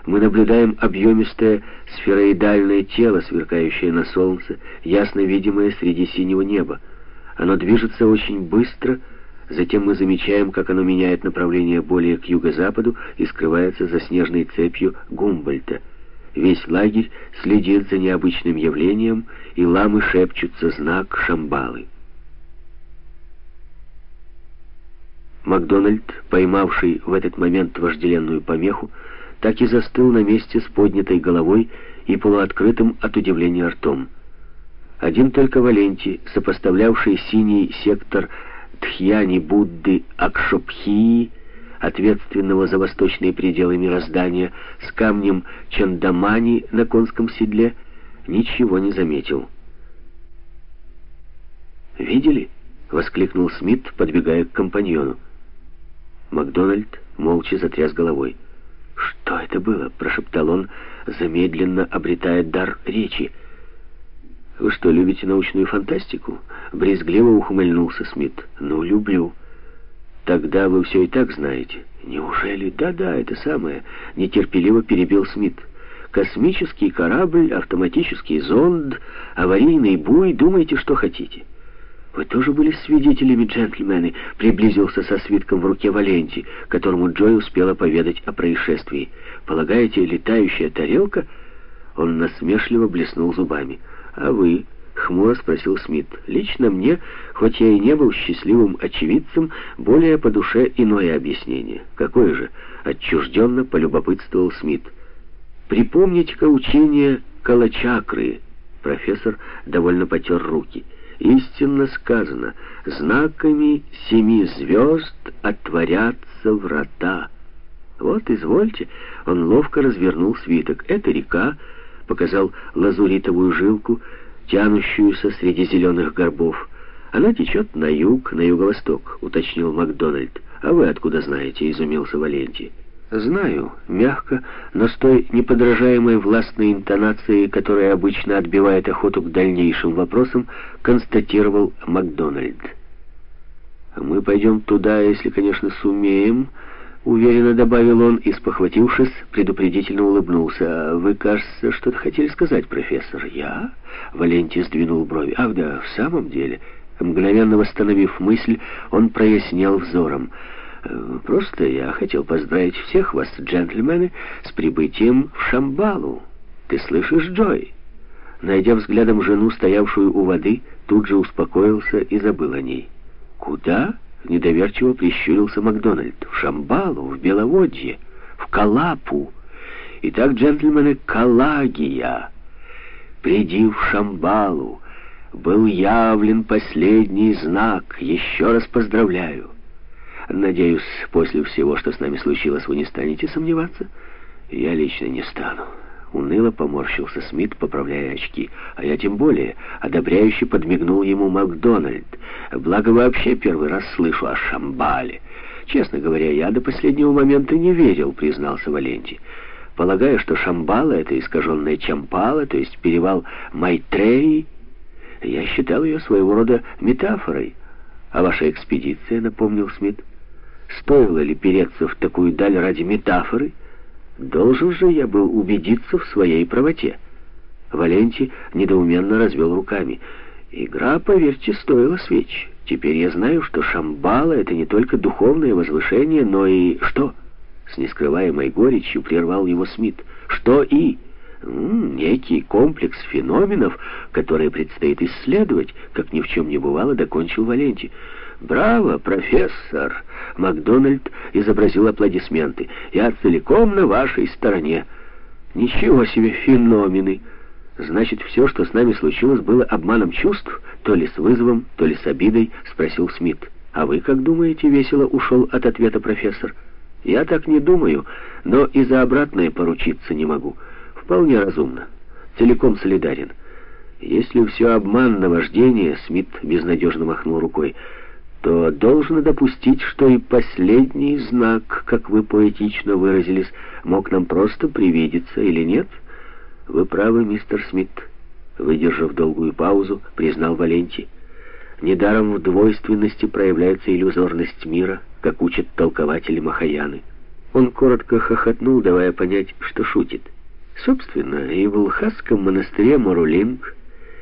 Мы наблюдаем объемистое сфероидальное тело, сверкающее на солнце, ясно видимое среди синего неба. Оно движется очень быстро, затем мы замечаем, как оно меняет направление более к юго-западу и скрывается за снежной цепью Гумбольдта. Весь лагерь следит за необычным явлением, и ламы шепчутся знак Шамбалы. Макдональд, поймавший в этот момент вожделенную помеху, так и застыл на месте с поднятой головой и полуоткрытым от удивления ртом. Один только Валенти, сопоставлявший синий сектор Дхьяни Будды Акшопхии, ответственного за восточные пределы мироздания, с камнем Чандамани на конском седле, ничего не заметил. «Видели?» — воскликнул Смит, подбегая к компаньону. Макдональд молча затряс головой. «Что это было?» — прошептал он, замедленно обретая дар речи. «Вы что, любите научную фантастику?» — брезгливо ухмыльнулся Смит. «Ну, люблю». «Тогда вы все и так знаете». «Неужели?» «Да-да, это самое», — нетерпеливо перебил Смит. «Космический корабль, автоматический зонд, аварийный буй, думайте, что хотите». «Вы тоже были свидетелями, джентльмены», — приблизился со свитком в руке Валенти, которому Джой успела поведать о происшествии. «Полагаете, летающая тарелка?» Он насмешливо блеснул зубами. «А вы?» — хмуро спросил Смит. «Лично мне, хоть я и не был счастливым очевидцем, более по душе иное объяснение». «Какое же?» — отчужденно полюбопытствовал Смит. «Припомните-ка учение Калачакры». Профессор довольно потер руки. «Истинно сказано, знаками 7 звезд отворятся врата». Вот, извольте, он ловко развернул свиток. «Это река», показал лазуритовую жилку, тянущуюся среди зеленых горбов. «Она течет на юг, на юго-восток», уточнил Макдональд. «А вы откуда знаете?» — изумился Валенти. «Знаю», — мягко, но с той неподражаемой властной интонацией, которая обычно отбивает охоту к дальнейшим вопросам, констатировал Макдональд. «Мы пойдем туда, если, конечно, сумеем», — уверенно добавил он и, спохватившись, предупредительно улыбнулся. «А вы, кажется, что-то хотели сказать, профессор?» «Я?» — Валенти сдвинул брови. «Ах да, в самом деле». Мгновенно восстановив мысль, он прояснел взором. «Просто я хотел поздравить всех вас, джентльмены, с прибытием в Шамбалу. Ты слышишь, Джой?» Найдя взглядом жену, стоявшую у воды, тут же успокоился и забыл о ней. «Куда?» — недоверчиво прищурился Макдональд. «В Шамбалу, в Беловодье, в Калапу. Итак, джентльмены, Калагия. Приди в Шамбалу. Был явлен последний знак. Еще раз поздравляю. Надеюсь, после всего, что с нами случилось, вы не станете сомневаться?» «Я лично не стану». Уныло поморщился Смит, поправляя очки. «А я тем более», — одобряюще подмигнул ему Макдональд. «Благо вообще первый раз слышу о Шамбале. Честно говоря, я до последнего момента не верил», — признался Валенти. «Полагаю, что Шамбала — это искаженная Чампала, то есть перевал Майтреи. Я считал ее своего рода метафорой. А ваша экспедиция», — напомнил Смит, — «стоило ли переться в такую даль ради метафоры? Должен же я был убедиться в своей правоте». Валенти недоуменно развел руками. «Игра, поверьте, стоила свеч. Теперь я знаю, что Шамбала — это не только духовное возвышение, но и...» «Что?» — с нескрываемой горечью прервал его Смит. «Что и?» «Некий комплекс феноменов, которые предстоит исследовать», — как ни в чем не бывало, докончил Валенти. «Браво, профессор!» Макдональд изобразил аплодисменты. «Я целиком на вашей стороне». «Ничего себе феномены! Значит, все, что с нами случилось, было обманом чувств, то ли с вызовом, то ли с обидой?» — спросил Смит. «А вы как думаете?» — весело ушел от ответа профессор. «Я так не думаю, но и за обратное поручиться не могу. Вполне разумно. Целиком солидарен. Если все обман, наваждение», — Смит безнадежно махнул рукой, — то должно допустить, что и последний знак, как вы поэтично выразились, мог нам просто привидеться, или нет? Вы правы, мистер Смит. Выдержав долгую паузу, признал Валенти. Недаром в двойственности проявляется иллюзорность мира, как учат толкователи Махаяны. Он коротко хохотнул, давая понять, что шутит. Собственно, и в Лхасском монастыре Морулинг